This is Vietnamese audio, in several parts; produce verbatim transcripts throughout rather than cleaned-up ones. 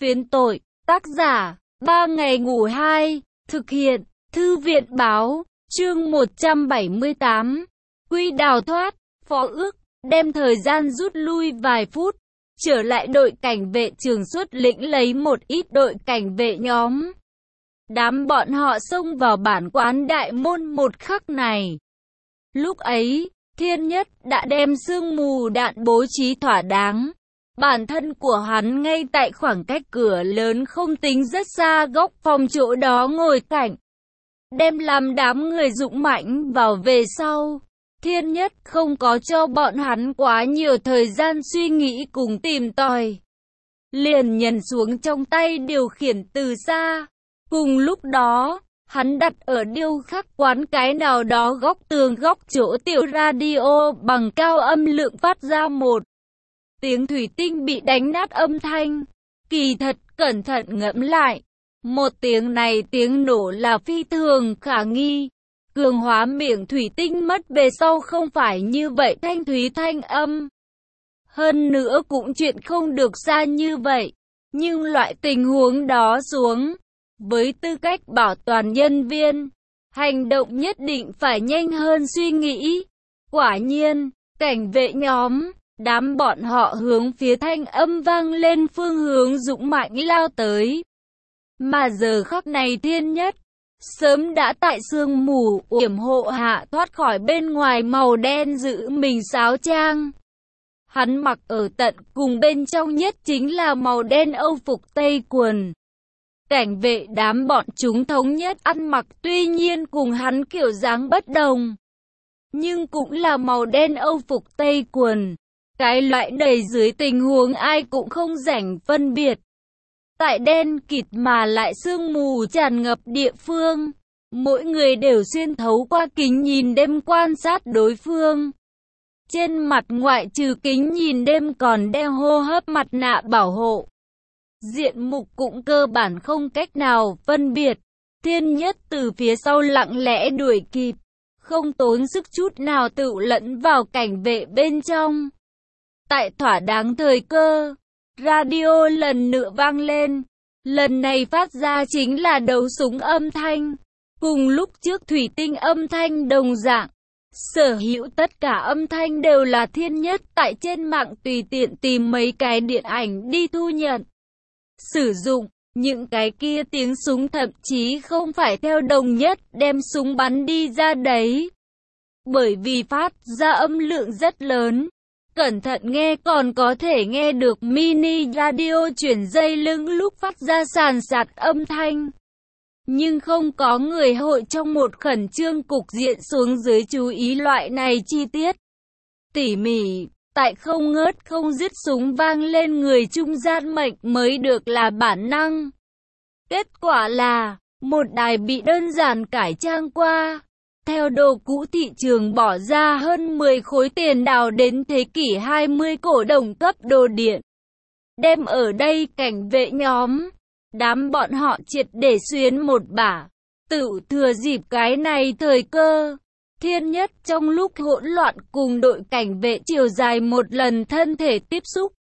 Phiến tội, tác giả, ba ngày ngủ hai, thực hiện, Thư viện Báo, chương một trăm bảy mươi tám, Quy đào thoát, phó ước, đem thời gian rút lui vài phút, trở lại đội cảnh vệ trường xuất lĩnh lấy một ít đội cảnh vệ nhóm. Đám bọn họ xông vào bản quán đại môn một khắc này. Lúc ấy, Thiên Nhất đã đem sương mù đạn bố trí thỏa đáng. Bản thân của hắn ngay tại khoảng cách cửa lớn không tính rất xa góc phòng chỗ đó ngồi cạnh. Đem làm đám người dũng mãnh vào về sau. Thiên Nhất không có cho bọn hắn quá nhiều thời gian suy nghĩ cùng tìm tòi. Liền nhấn xuống trong tay điều khiển từ xa. Cùng lúc đó, hắn đặt ở điêu khắc quán cái nào đó góc tường góc chỗ tiểu radio bằng cao âm lượng phát ra một tiếng thủy tinh bị đánh nát âm thanh. Kỳ thật cẩn thận ngẫm lại, một tiếng này tiếng nổ là phi thường khả nghi. Cường hóa miệng thủy tinh mất về sau không phải như vậy thanh thúy thanh âm. Hơn nữa cũng chuyện không được xa như vậy. Nhưng loại tình huống đó xuống, với tư cách bảo toàn nhân viên, hành động nhất định phải nhanh hơn suy nghĩ. Quả nhiên, cảnh vệ nhóm, đám bọn họ hướng phía thanh âm vang lên phương hướng dũng mãnh lao tới. Mà giờ khắc này Thiên Nhất sớm đã tại sương mù yểm hộ hạ thoát khỏi bên ngoài màu đen giữ mình sáo trang. Hắn mặc ở tận cùng bên trong nhất chính là màu đen âu phục tây quần. Cảnh vệ đám bọn chúng thống nhất ăn mặc tuy nhiên cùng hắn kiểu dáng bất đồng. Nhưng cũng là màu đen âu phục tây quần. Cái loại đầy dưới tình huống ai cũng không rảnh phân biệt. Tại đen kịt mà lại sương mù tràn ngập địa phương, mỗi người đều xuyên thấu qua kính nhìn đêm quan sát đối phương. Trên mặt ngoại trừ kính nhìn đêm còn đeo hô hấp mặt nạ bảo hộ. Diện mục cũng cơ bản không cách nào phân biệt. Thiên Nhất từ phía sau lặng lẽ đuổi kịp, không tốn sức chút nào tự lẫn vào cảnh vệ bên trong. Tại thỏa đáng thời cơ, radio lần nữa vang lên. Lần này phát ra chính là đấu súng âm thanh. Cùng lúc trước thủy tinh âm thanh đồng dạng. Sở hữu tất cả âm thanh đều là Thiên Nhất tại trên mạng tùy tiện tìm mấy cái điện ảnh đi thu nhận. Sử dụng, những cái kia tiếng súng thậm chí không phải theo đồng nhất đem súng bắn đi ra đấy. Bởi vì phát ra âm lượng rất lớn. Cẩn thận nghe còn có thể nghe được mini radio chuyển dây lưng lúc phát ra sàn sạt âm thanh. Nhưng không có người hội trong một khẩn trương cục diện xuống dưới chú ý loại này chi tiết. Tỉ mỉ, tại không ngớt không dứt súng vang lên người trung gian mệnh mới được là bản năng. Kết quả là, một đài bị đơn giản cải trang qua. Theo đồ cũ thị trường bỏ ra hơn mười khối tiền đào đến thế kỷ hai mươi cổ đồng cấp đồ điện. Đem ở đây cảnh vệ nhóm, đám bọn họ triệt để xuyến một bả, tự thừa dịp cái này thời cơ. Thiên Nhất trong lúc hỗn loạn cùng đội cảnh vệ chiều dài một lần thân thể tiếp xúc.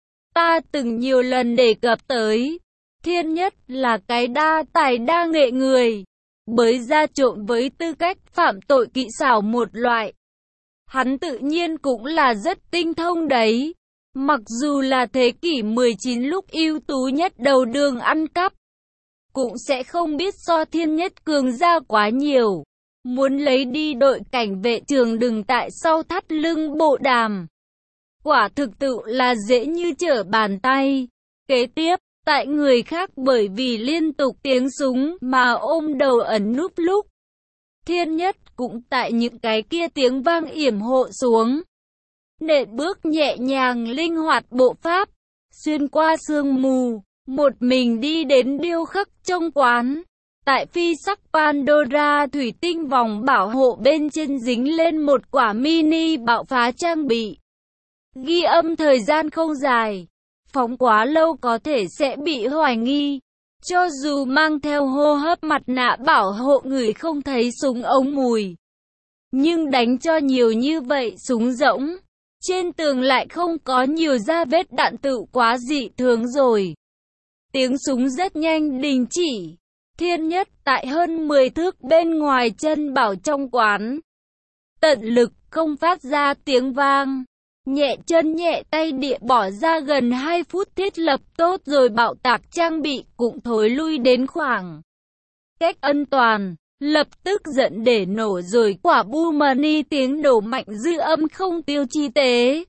Ta từng nhiều lần đề cập tới, Thiên Nhất là cái đa tài đa nghệ người. Bới ra trộm với tư cách phạm tội kỹ xảo một loại. Hắn tự nhiên cũng là rất tinh thông đấy. Mặc dù là thế kỷ mười chín lúc ưu tú nhất đầu đường ăn cắp, cũng sẽ không biết so Thiên Nhất cường ra quá nhiều. Muốn lấy đi đội cảnh vệ trường đừng tại sau thắt lưng bộ đàm. Quả thực tự là dễ như trở bàn tay. Kế tiếp, tại người khác bởi vì liên tục tiếng súng mà ôm đầu ẩn núp lúc. Thiên Nhất cũng tại những cái kia tiếng vang yểm hộ xuống. Nện bước nhẹ nhàng linh hoạt bộ pháp, xuyên qua sương mù, một mình đi đến điêu khắc trong quán. Tại phi sắc Pandora thủy tinh vòng bảo hộ bên trên dính lên một quả mini bạo phá trang bị. Ghi âm thời gian không dài. Phóng quá lâu có thể sẽ bị hoài nghi. Cho dù mang theo hô hấp mặt nạ bảo hộ người không thấy súng ống mùi. Nhưng đánh cho nhiều như vậy súng rỗng. Trên tường lại không có nhiều da vết đạn tự quá dị thường rồi. tiếng súng rất nhanh đình chỉ. Thiên Nhất tại hơn mười thước bên ngoài chân bảo trong quán. Tận lực không phát ra tiếng vang. Nhẹ chân nhẹ tay địa bỏ ra gần hai phút thiết lập tốt rồi bạo tạc trang bị cũng thối lui đến khoảng cách an toàn. Lập tức giận để nổ rồi quả bu mani tiếng nổ mạnh dư âm không tiêu chi tế.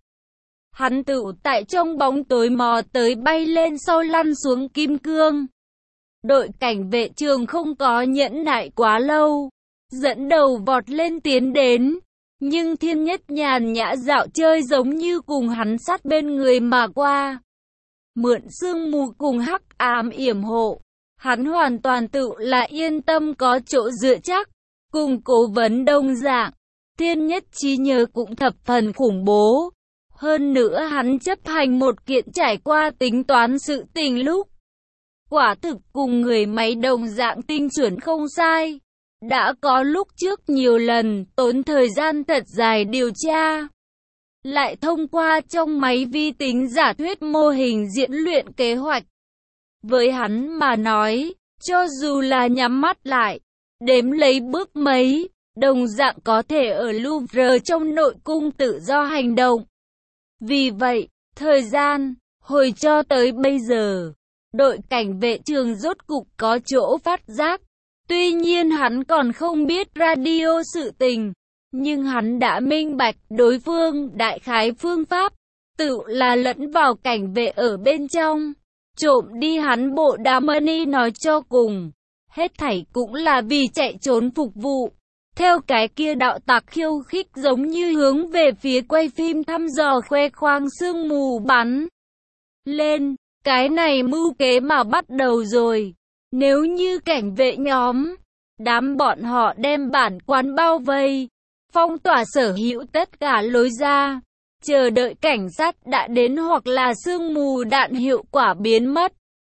Hắn tự tại trong bóng tối mò tới bay lên sau lăn xuống kim cương. Đội cảnh vệ trường không có nhẫn nại quá lâu. Dẫn đầu vọt lên tiến đến. Nhưng Thiên Nhất nhàn nhã dạo chơi giống như cùng hắn sát bên người mà qua. Mượn sương mù cùng hắc ám yểm hộ. Hắn hoàn toàn tự là yên tâm có chỗ dựa chắc. Cùng cố vấn đồng dạng. Thiên Nhất trí nhớ cũng thập phần khủng bố. Hơn nữa hắn chấp hành một kiện trải qua tính toán sự tình lúc. Quả thực cùng người máy đồng dạng tinh chuẩn không sai. Đã có lúc trước nhiều lần tốn thời gian thật dài điều tra. Lại thông qua trong máy vi tính giả thuyết mô hình diễn luyện kế hoạch. Với hắn mà nói, cho dù là nhắm mắt lại, đếm lấy bước mấy, đồng dạng có thể ở Louvre trong nội cung tự do hành động. Vì vậy, thời gian, hồi cho tới bây giờ, đội cảnh vệ trường rốt cục có chỗ phát giác. Tuy nhiên hắn còn không biết radio sự tình, nhưng hắn đã minh bạch đối phương đại khái phương pháp, tự là lẫn vào cảnh vệ ở bên trong, trộm đi hắn bộ đàm money nói cho cùng. Hết thảy cũng là vì chạy trốn phục vụ. Theo cái kia đạo tặc khiêu khích giống như hướng về phía quay phim thăm dò khoe khoang sương mù bắn lên, cái này mưu kế mà bắt đầu rồi. Nếu như cảnh vệ nhóm, đám bọn họ đem bản quán bao vây, phong tỏa sở hữu tất cả lối ra, chờ đợi cảnh sát đã đến hoặc là sương mù đạn hiệu quả biến mất.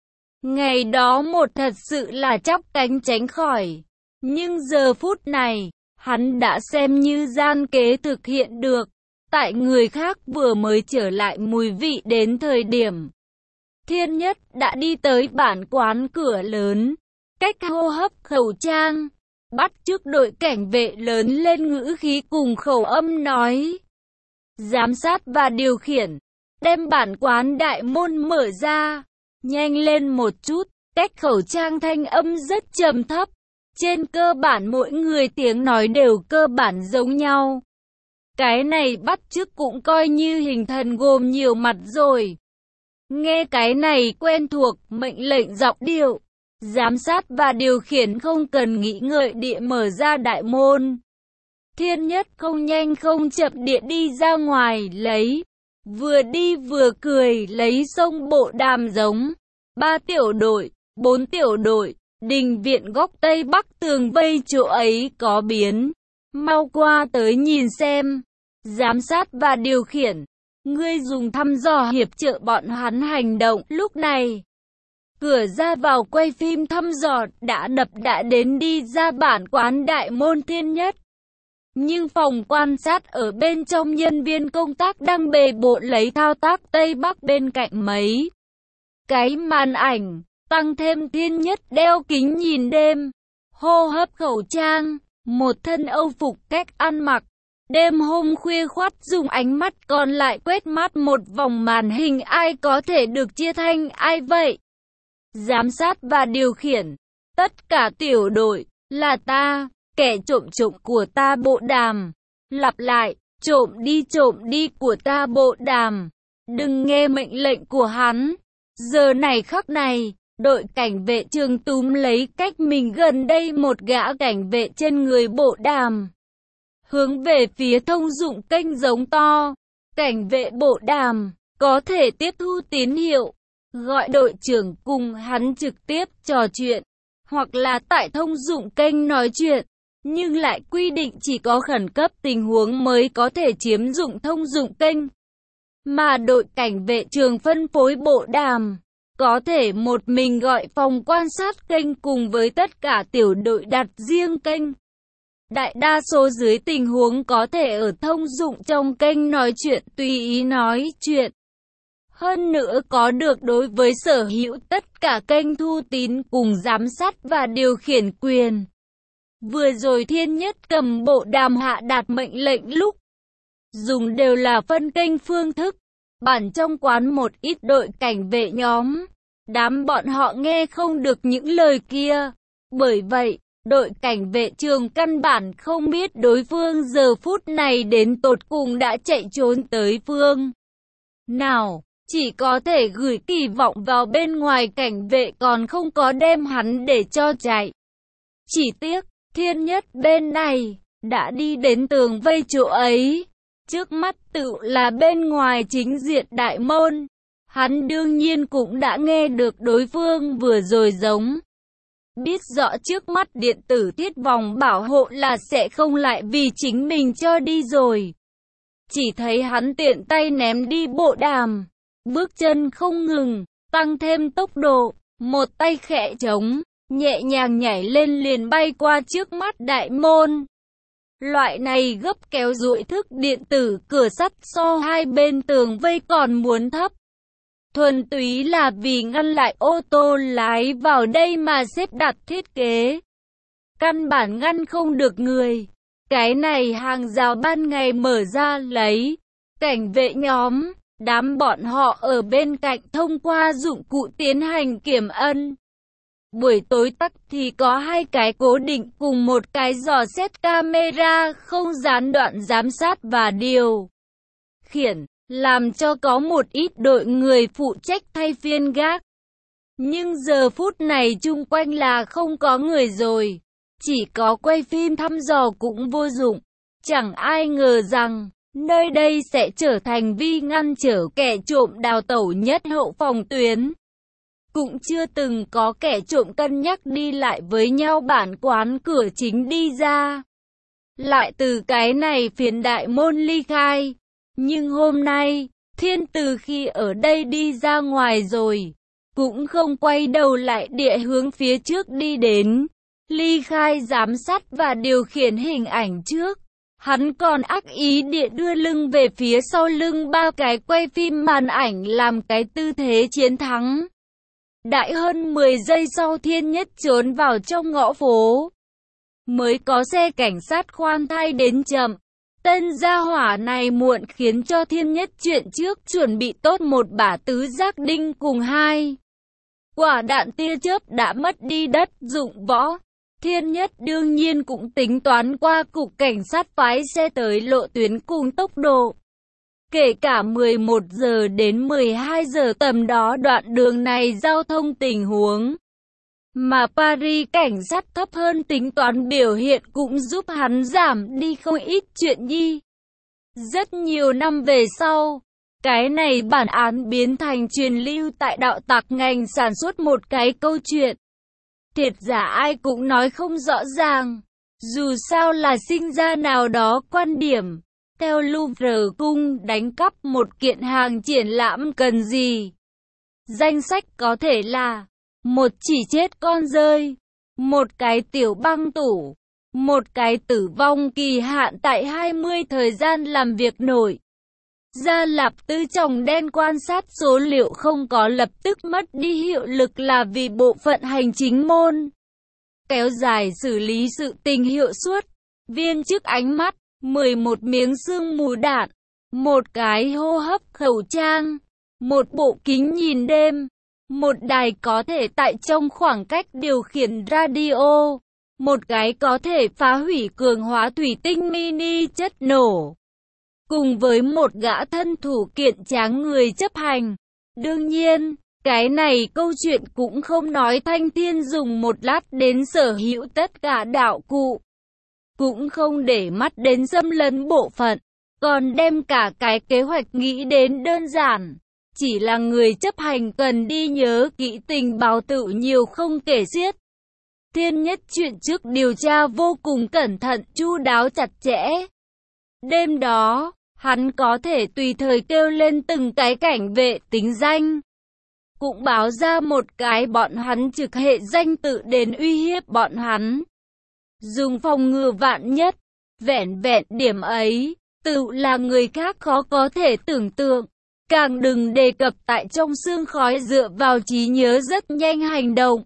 Ngày đó một thật sự là chắp cánh tránh khỏi. Nhưng giờ phút này, hắn đã xem như gian kế thực hiện được. Tại người khác vừa mới trở lại mùi vị đến thời điểm. Thiên Nhất đã đi tới bản quán cửa lớn. Cách hô hấp khẩu trang. Bắt chước đội cảnh vệ lớn lên ngữ khí cùng khẩu âm nói. Giám sát và điều khiển. Đem bản quán đại môn mở ra. Nhanh lên một chút. Cách khẩu trang thanh âm rất trầm thấp. Trên cơ bản mỗi người tiếng nói đều cơ bản giống nhau. Cái này bắt chước cũng coi như hình thần gồm nhiều mặt rồi. Nghe cái này quen thuộc, mệnh lệnh giọng điệu. Giám sát và điều khiển không cần nghĩ ngợi địa mở ra đại môn. Thiên Nhất không nhanh không chậm địa đi ra ngoài lấy. Vừa đi vừa cười lấy sông bộ đàm giống. Ba tiểu đội, bốn tiểu đội. Đình viện góc tây bắc tường vây chỗ ấy có biến. Mau qua tới nhìn xem. Giám sát và điều khiển. Ngươi dùng thăm dò hiệp trợ bọn hắn hành động. Lúc này, cửa ra vào quay phim thăm dò đã đập đã đến đi ra bản quán đại môn Thiên Nhất. Nhưng phòng quan sát ở bên trong nhân viên công tác đang bề bộn lấy thao tác tây bắc bên cạnh mấy cái màn ảnh. Tăng thêm Thiên Nhất đeo kính nhìn đêm, hô hấp khẩu trang, một thân âu phục cách ăn mặc. Đêm hôm khuya khoắt dùng ánh mắt còn lại quét mắt một vòng màn hình ai có thể được chia thành ai vậy. Giám sát và điều khiển, tất cả tiểu đội, là ta, kẻ trộm trộm của ta bộ đàm. Lặp lại, trộm đi trộm đi của ta bộ đàm. Đừng nghe mệnh lệnh của hắn. Giờ này khắc này. Đội cảnh vệ trường túm lấy cách mình gần đây một gã cảnh vệ trên người bộ đàm. Hướng về phía thông dụng kênh giống to. Cảnh vệ bộ đàm, có thể tiếp thu tín hiệu. Gọi đội trưởng cùng hắn trực tiếp trò chuyện. Hoặc là tại thông dụng kênh nói chuyện. Nhưng lại quy định chỉ có khẩn cấp tình huống mới có thể chiếm dụng thông dụng kênh. Mà đội cảnh vệ trường phân phối bộ đàm. Có thể một mình gọi phòng quan sát kênh cùng với tất cả tiểu đội đặt riêng kênh. Đại đa số dưới tình huống có thể ở thông dụng trong kênh nói chuyện tùy ý nói chuyện. Hơn nữa có được đối với sở hữu tất cả kênh thu tín cùng giám sát và điều khiển quyền. Vừa rồi Thiên Nhất cầm bộ đàm hạ đạt mệnh lệnh lúc dùng đều là phân kênh phương thức. Bản trong quán một ít đội cảnh vệ nhóm, đám bọn họ nghe không được những lời kia. Bởi vậy, đội cảnh vệ trường căn bản không biết đối phương giờ phút này đến tột cùng đã chạy trốn tới phương nào. Chỉ có thể gửi kỳ vọng vào bên ngoài cảnh vệ còn không có đem hắn để cho chạy. Chỉ tiếc, Thiên Nhất bên này, đã đi đến tường vây chỗ ấy. Trước mắt tự là bên ngoài chính diện đại môn. Hắn đương nhiên cũng đã nghe được đối phương vừa rồi giống. Biết rõ trước mắt điện tử thiết vòng bảo hộ là sẽ không lại vì chính mình cho đi rồi. Chỉ thấy hắn tiện tay ném đi bộ đàm. Bước chân không ngừng, tăng thêm tốc độ, một tay khẽ trống, nhẹ nhàng nhảy lên liền bay qua trước mắt đại môn. Loại này gấp kéo duỗi thức điện tử cửa sắt so hai bên tường vây còn muốn thấp. Thuần túy là vì ngăn lại ô tô lái vào đây mà xếp đặt thiết kế. Căn bản ngăn không được người. Cái này hàng rào ban ngày mở ra lấy. Cảnh vệ nhóm, đám bọn họ ở bên cạnh thông qua dụng cụ tiến hành kiểm ân. Buổi tối tắc thì có hai cái cố định cùng một cái dò xét camera không gián đoạn giám sát và điều khiển, làm cho có một ít đội người phụ trách thay phiên gác. Nhưng giờ phút này chung quanh là không có người rồi, chỉ có quay phim thăm dò cũng vô dụng. Chẳng ai ngờ rằng, nơi đây sẽ trở thành vi ngăn trở kẻ trộm đào tẩu nhất hậu phòng tuyến. Cũng chưa từng có kẻ trộm cân nhắc đi lại với nhau bản quán cửa chính đi ra. Lại từ cái này phiến đại môn ly khai. Nhưng hôm nay, Thiên từ khi ở đây đi ra ngoài rồi, cũng không quay đầu lại địa hướng phía trước đi đến. Ly khai giám sát và điều khiển hình ảnh trước. Hắn còn ác ý địa đưa lưng về phía sau lưng ba cái quay phim màn ảnh làm cái tư thế chiến thắng. Đại hơn mười giây sau Thiên Nhất trốn vào trong ngõ phố. Mới có xe cảnh sát khoan thai đến chậm. Tên gia hỏa này muộn khiến cho Thiên Nhất chuyện trước chuẩn bị tốt một bả tứ giác đinh cùng hai quả đạn tia chớp đã mất đi đất dụng võ. Thiên Nhất đương nhiên cũng tính toán qua cục cảnh sát phái xe tới lộ tuyến cùng tốc độ. Kể cả mười một giờ đến mười hai giờ tầm đó đoạn đường này giao thông tình huống. Mà Paris cảnh sát thấp hơn tính toán biểu hiện cũng giúp hắn giảm đi không ít chuyện nhi. Rất nhiều năm về sau, cái này bản án biến thành truyền lưu tại đạo tặc ngành sản xuất một cái câu chuyện. Thiệt giả ai cũng nói không rõ ràng, dù sao là sinh ra nào đó quan điểm. Theo Louvre cung đánh cắp một kiện hàng triển lãm cần gì? Danh sách có thể là một chỉ chết con rơi, một cái tiểu băng tủ, một cái tử vong kỳ hạn tại hai mươi thời gian làm việc nổi. Gia Lạp Tư Tròng đen quan sát số liệu không có lập tức mất đi hiệu lực là vì bộ phận hành chính môn kéo dài xử lý sự tình hiệu suất. Viên chức ánh mắt, mười một miếng sương mù đạn, một cái hô hấp khẩu trang, một bộ kính nhìn đêm, một đài có thể tại trong khoảng cách điều khiển radio, một cái có thể phá hủy cường hóa thủy tinh mini chất nổ, cùng với một gã thân thủ kiện tráng người chấp hành. Đương nhiên, cái này câu chuyện cũng không nói Thanh Thiên dùng một lát đến sở hữu tất cả đạo cụ, cũng không để mắt đến xâm lấn bộ phận, còn đem cả cái kế hoạch nghĩ đến đơn giản. Chỉ là người chấp hành cần đi nhớ kỹ tình báo tự nhiều không kể xiết. Thiên Nhất chuyện trước điều tra vô cùng cẩn thận chu đáo chặt chẽ. Đêm đó, hắn có thể tùy thời kêu lên từng cái cảnh vệ tính danh. Cũng báo ra một cái bọn hắn trực hệ danh tự đến uy hiếp bọn hắn. Dùng phòng ngừa vạn nhất, vẻn vẹn điểm ấy, tự là người khác khó có thể tưởng tượng. Càng đừng đề cập tại trong sương khói dựa vào trí nhớ rất nhanh hành động.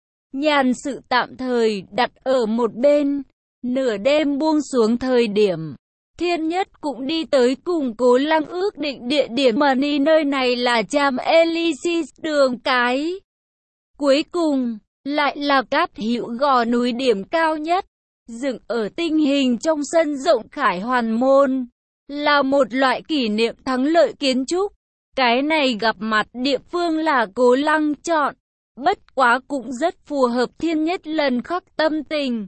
Nhàn sự tạm thời đặt ở một bên, nửa đêm buông xuống thời điểm. Thiên Nhất cũng đi tới cùng Cố Lăng ước định địa điểm Money nơi này là Cham Elysis đường cái. Cuối cùng, lại là Cáp Hữu gò núi điểm cao nhất, dựng ở tinh hình trong sân rộng Khải Hoàn Môn, là một loại kỷ niệm thắng lợi kiến trúc. Cái này gặp mặt địa phương là Cố Lăng chọn, bất quá cũng rất phù hợp Thiên Nhất lần khắc tâm tình.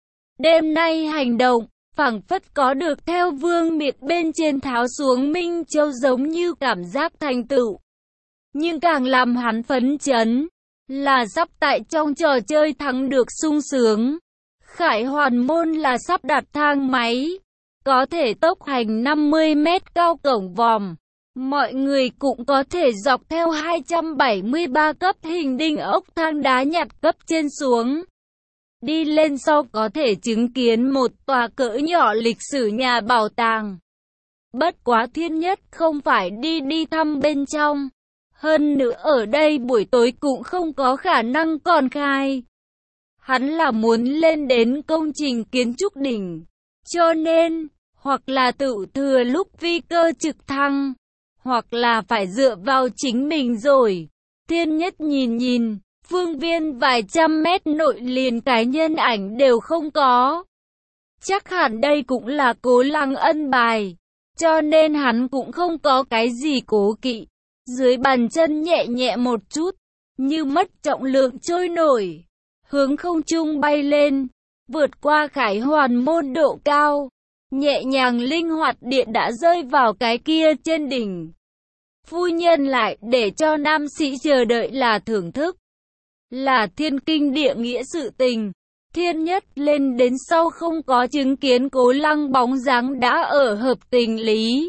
Đêm nay hành động, phảng phất có được theo vương miện bên trên tháo xuống Minh Châu giống như cảm giác thành tựu. Nhưng càng làm hắn phấn chấn, là sắp tại trong trò chơi thắng được sung sướng. Khải Hoàn Môn là sắp đặt thang máy, có thể tốc hành năm mươi mét cao cổng vòm. Mọi người cũng có thể dọc theo hai trăm bảy mươi ba cấp hình đinh ốc thang đá nhặt cấp trên xuống. Đi lên sau có thể chứng kiến một tòa cỡ nhỏ lịch sử nhà bảo tàng. Bất quá Thiên Nhất không phải đi đi thăm bên trong. Hơn nữa ở đây buổi tối cũng không có khả năng còn khai. Hắn là muốn lên đến công trình kiến trúc đỉnh. Cho nên, hoặc là tự thừa lúc phi cơ trực thăng, hoặc là phải dựa vào chính mình rồi. Thiên Nhất nhìn nhìn, phương viên vài trăm mét nội liền cái nhân ảnh đều không có. Chắc hẳn đây cũng là Cố Lăng ân bài, cho nên hắn cũng không có cái gì cố kỵ. Dưới bàn chân nhẹ nhẹ một chút, như mất trọng lượng trôi nổi, hướng không trung bay lên, vượt qua Khải Hoàn Môn độ cao, nhẹ nhàng linh hoạt điện đã rơi vào cái kia trên đỉnh. Phu nhân lại để cho nam sĩ chờ đợi là thưởng thức, là thiên kinh địa nghĩa sự tình. Thiên Nhất lên đến sau không có chứng kiến Cố Lăng bóng dáng đã ở hợp tình lý.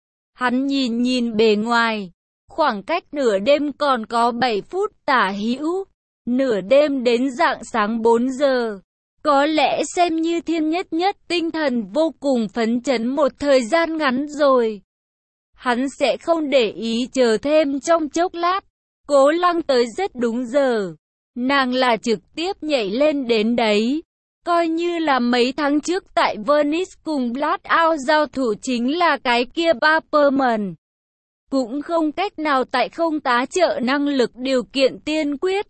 Hắn nhìn nhìn bề ngoài, khoảng cách nửa đêm còn có bảy phút tả hữu, nửa đêm đến rạng sáng bốn giờ. Có lẽ xem như Thiên Nhất nhất tinh thần vô cùng phấn chấn một thời gian ngắn rồi. Hắn sẽ không để ý chờ thêm trong chốc lát. Cố Lăng tới rất đúng giờ. Nàng là trực tiếp nhảy lên đến đấy. Coi như là mấy tháng trước tại Venice cùng Blackout giao thủ chính là cái kia Barperman. Cũng không cách nào tại không tá trợ năng lực điều kiện tiên quyết.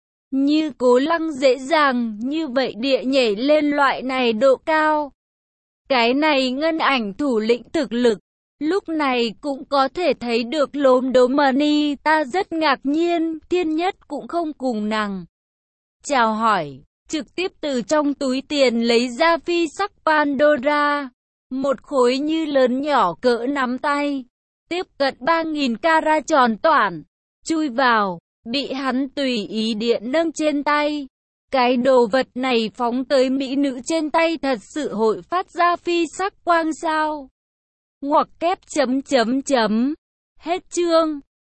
Như Cố Lăng dễ dàng như vậy địa nhảy lên loại này độ cao. Cái này ngân ảnh thủ lĩnh thực lực. Lúc này cũng có thể thấy được lốm đốm Money, ta rất ngạc nhiên, Thiên Nhất cũng không cùng nàng chào hỏi, trực tiếp từ trong túi tiền lấy ra phi sắc Pandora, một khối như lớn nhỏ cỡ nắm tay, tiếp cận ba nghìn carat tròn toản, chui vào, bị hắn tùy ý điện nâng trên tay. Cái đồ vật này phóng tới mỹ nữ trên tay thật sự hội phát ra phi sắc quang sao. Ngoặc kép chấm chấm chấm. Hết chương.